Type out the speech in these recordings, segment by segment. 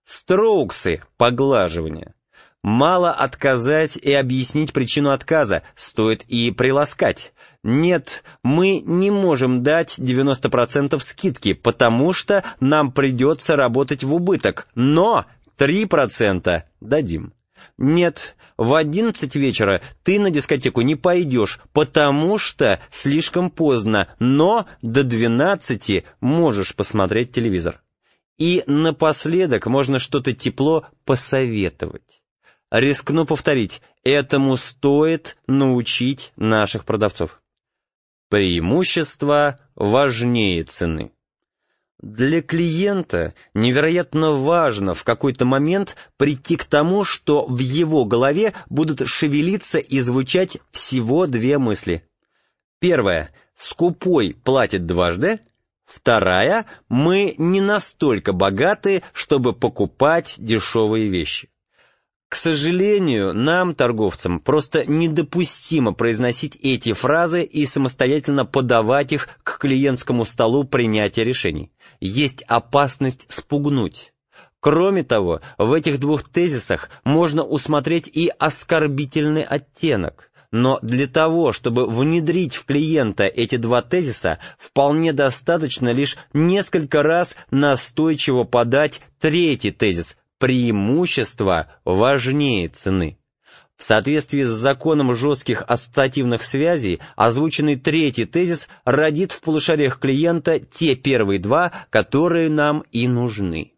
Строуксы – поглаживание. Мало отказать и объяснить причину отказа, стоит и приласкать. Нет, мы не можем дать 90% скидки, потому что нам придется работать в убыток, но 3% дадим. Нет, в 11 вечера ты на дискотеку не пойдешь, потому что слишком поздно, но до 12 можешь посмотреть телевизор. И напоследок можно что-то тепло посоветовать. Рискну повторить, этому стоит научить наших продавцов. Преимущество важнее цены. Для клиента невероятно важно в какой-то момент прийти к тому, что в его голове будут шевелиться и звучать всего две мысли. Первая – скупой платит дважды. Вторая – мы не настолько богаты, чтобы покупать дешевые вещи. К сожалению, нам, торговцам, просто недопустимо произносить эти фразы и самостоятельно подавать их к клиентскому столу принятия решений. Есть опасность спугнуть. Кроме того, в этих двух тезисах можно усмотреть и оскорбительный оттенок. Но для того, чтобы внедрить в клиента эти два тезиса, вполне достаточно лишь несколько раз настойчиво подать третий тезис – преимущество важнее цены. В соответствии с законом жестких ассоциативных связей, озвученный третий тезис родит в полушариях клиента те первые два, которые нам и нужны.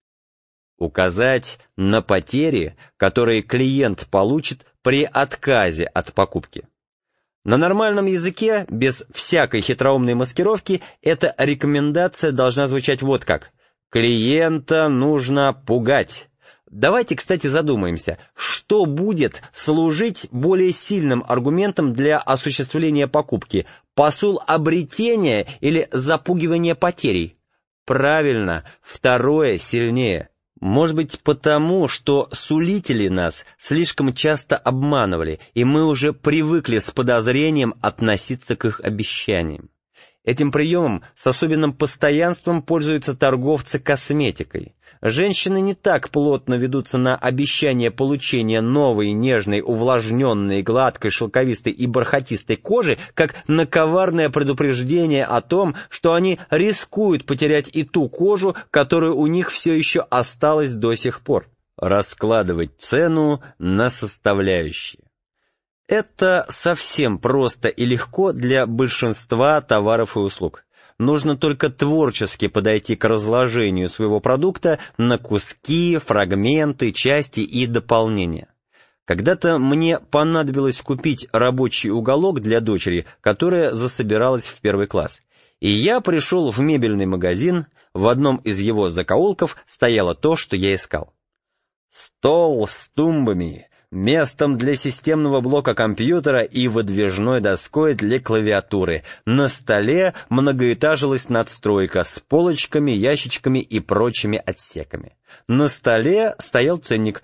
Указать на потери, которые клиент получит при отказе от покупки. На нормальном языке, без всякой хитроумной маскировки, эта рекомендация должна звучать вот как. Клиента нужно пугать. Давайте, кстати, задумаемся, что будет служить более сильным аргументом для осуществления покупки: посул обретения или запугивание потерей? Правильно, второе сильнее. Может быть, потому, что сулители нас слишком часто обманывали, и мы уже привыкли с подозрением относиться к их обещаниям. Этим приемом с особенным постоянством пользуются торговцы косметикой. Женщины не так плотно ведутся на обещание получения новой, нежной, увлажненной, гладкой, шелковистой и бархатистой кожи, как на коварное предупреждение о том, что они рискуют потерять и ту кожу, которая у них все еще осталась до сих пор. Раскладывать цену на составляющие. Это совсем просто и легко для большинства товаров и услуг. Нужно только творчески подойти к разложению своего продукта на куски, фрагменты, части и дополнения. Когда-то мне понадобилось купить рабочий уголок для дочери, которая засобиралась в 1 класс. И я пришел в мебельный магазин, в одном из его закоулков стояло то, что я искал. Стол с тумбами, местом для системного блока компьютера и выдвижной доской для клавиатуры. На столе многоэтажилась надстройка с полочками, ящичками и прочими отсеками. На столе стоял ценник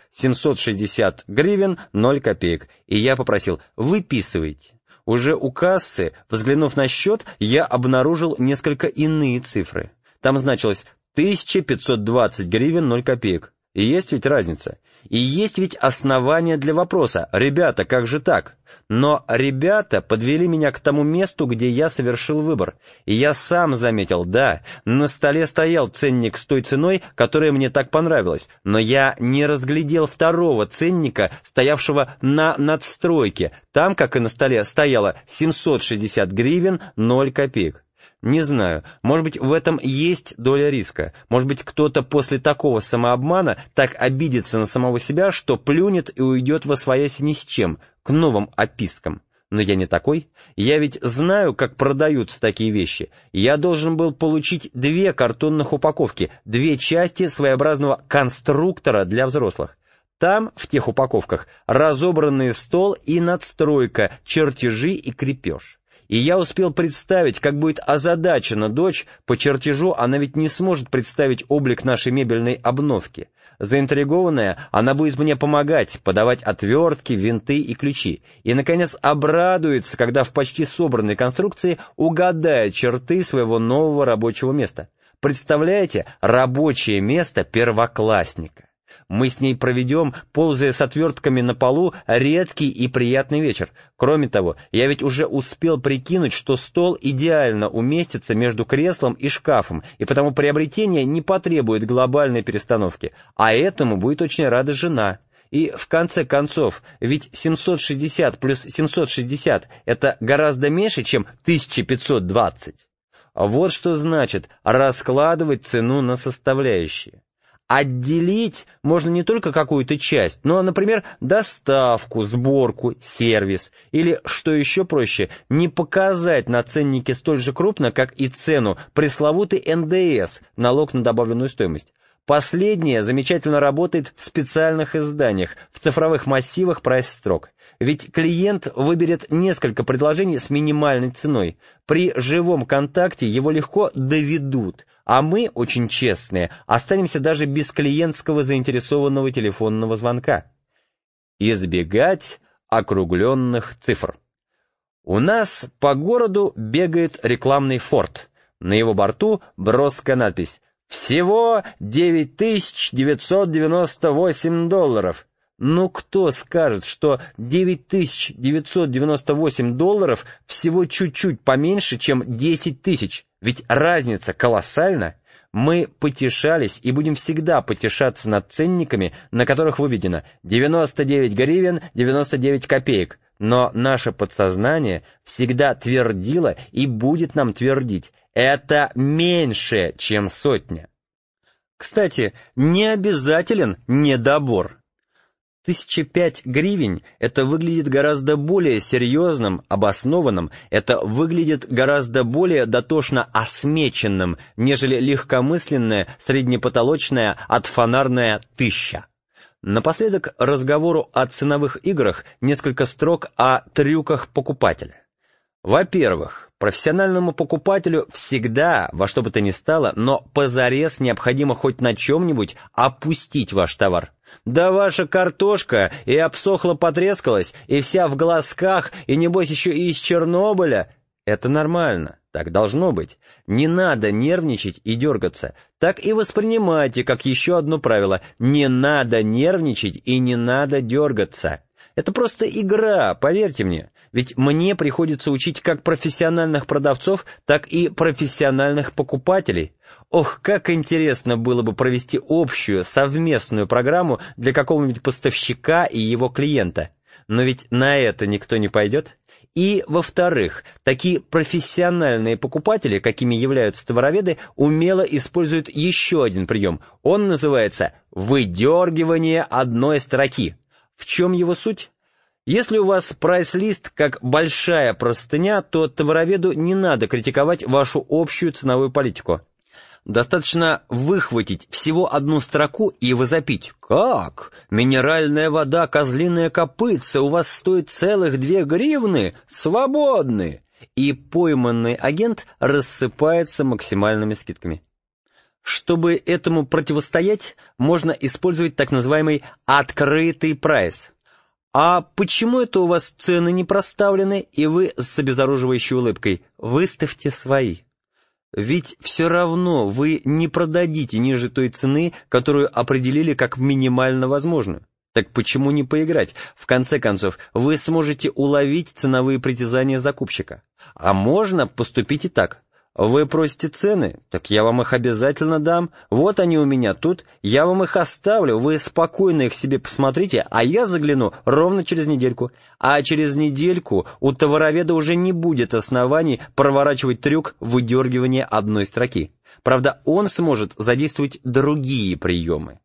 760 гривен 0 копеек, и я попросил: «Выписывайте». Уже у кассы, взглянув на счет, я обнаружил несколько иные цифры. Там значилось 1520 гривен 0 копеек. И есть ведь разница. И есть ведь основания для вопроса: «Ребята, как же так?» Но ребята подвели меня к тому месту, где я совершил выбор. И я сам заметил, да, на столе стоял ценник с той ценой, которая мне так понравилась, но я не разглядел второго ценника, стоявшего на надстройке. Там, как и на столе, стояло 760 гривен 0 копеек. Не знаю, может быть, в этом есть доля риска. Может быть, кто-то после такого самообмана так обидится на самого себя, что плюнет и уйдет восвоясь ни с чем, к новым опискам. Но я не такой. Я ведь знаю, как продаются такие вещи. Я должен был получить 2 картонных упаковки, 2 части своеобразного конструктора для взрослых. Там, в тех упаковках, разобранный стол и надстройка, чертежи и крепеж. И я успел представить, как будет озадачена дочь. По чертежу она ведь не сможет представить облик нашей мебельной обновки. Заинтригованная, она будет мне помогать, подавать отвертки, винты и ключи. И, наконец, обрадуется, когда в почти собранной конструкции угадает черты своего нового рабочего места. Представляете, рабочее место первоклассника. Мы с ней проведем, ползая с отвертками на полу, редкий и приятный вечер. Кроме того, я ведь уже успел прикинуть, что стол идеально уместится между креслом и шкафом, и потому приобретение не потребует глобальной перестановки, а этому будет очень рада жена. И в конце концов, ведь 760 плюс 760 — это гораздо меньше, чем 1520. Вот что значит раскладывать цену на составляющие. Отделить можно не только какую-то часть, но, например, доставку, сборку, сервис, или, что еще проще, не показать на ценнике столь же крупно, как и цену, пресловутый НДС, налог на добавленную стоимость. Последнее замечательно работает в специальных изданиях, в цифровых массивах прайс-строк. Ведь клиент выберет несколько предложений с минимальной ценой. При живом контакте его легко доведут, а мы, очень честные, останемся даже без клиентского заинтересованного телефонного звонка. Избегать округленных цифр. У нас по городу бегает рекламный форт. На его борту броская надпись: «Всего $9998. Ну кто скажет, что $9998 всего чуть-чуть поменьше, чем 10 тысяч? Ведь разница колоссальна. Мы потешались и будем всегда потешаться над ценниками, на которых выведено 99 гривен 99 копеек. Но наше подсознание всегда твердило и будет нам твердить: это меньше, чем сотня. Кстати, не обязателен недобор. 1005 гривен — это выглядит гораздо более серьезным, обоснованным, это выглядит гораздо более дотошно осмеченным, нежели легкомысленная, среднепотолочная, отфонарная 1000. Напоследок разговору о ценовых играх несколько строк о трюках покупателя. Во-первых, профессиональному покупателю всегда, во что бы то ни стало, но позарез необходимо хоть на чем-нибудь опустить ваш товар. Да ваша картошка и обсохла-потрескалась, и вся в глазках, и небось еще и из Чернобыля. Это нормально, так должно быть. Не надо нервничать и дергаться. Так и воспринимайте как еще одно правило: не надо нервничать и не надо дергаться. Это просто игра, поверьте мне. Ведь мне приходится учить как профессиональных продавцов, так и профессиональных покупателей. Ох, как интересно было бы провести общую, совместную программу для какого-нибудь поставщика и его клиента. Но ведь на это никто не пойдет. И, во-вторых, такие профессиональные покупатели, какими являются товароведы, умело используют еще один прием. Он называется «выдергивание одной строки». В чем его суть? Если у вас прайс-лист как большая простыня, то товароведу не надо критиковать вашу общую ценовую политику. Достаточно выхватить всего одну строку и возопить: «Как? Минеральная вода козлиное копытце у вас стоит целых 2 гривны? Свободны!» И пойманный агент рассыпается максимальными скидками. Чтобы этому противостоять, можно использовать так называемый «открытый прайс». А почему это у вас цены не проставлены, и вы с обезоруживающей улыбкой: «Выставьте свои». Ведь все равно вы не продадите ниже той цены, которую определили как минимально возможную. Так почему не поиграть? В конце концов, вы сможете уловить ценовые притязания закупщика. А можно поступить и так. Вы просите цены? Так я вам их обязательно дам. Вот они у меня тут, я вам их оставлю, вы спокойно их себе посмотрите, а я загляну ровно через недельку. А через недельку у товароведа уже не будет оснований проворачивать трюк выдергивания одной строки. Правда, он сможет задействовать другие приемы.